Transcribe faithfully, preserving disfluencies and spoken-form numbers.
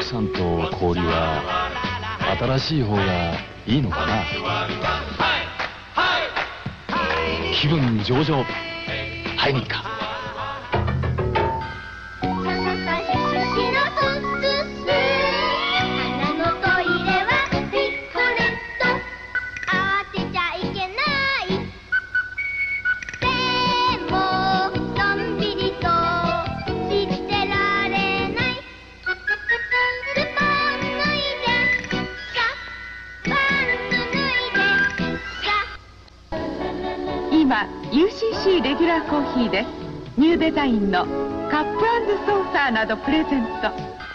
奥さんと交流は新しい方がいいのかな。気分上々、会いに行くか。 今 ユーシーシー レギュラーコーヒーです。ニューデザインのカップ&ソーサーなどプレゼント。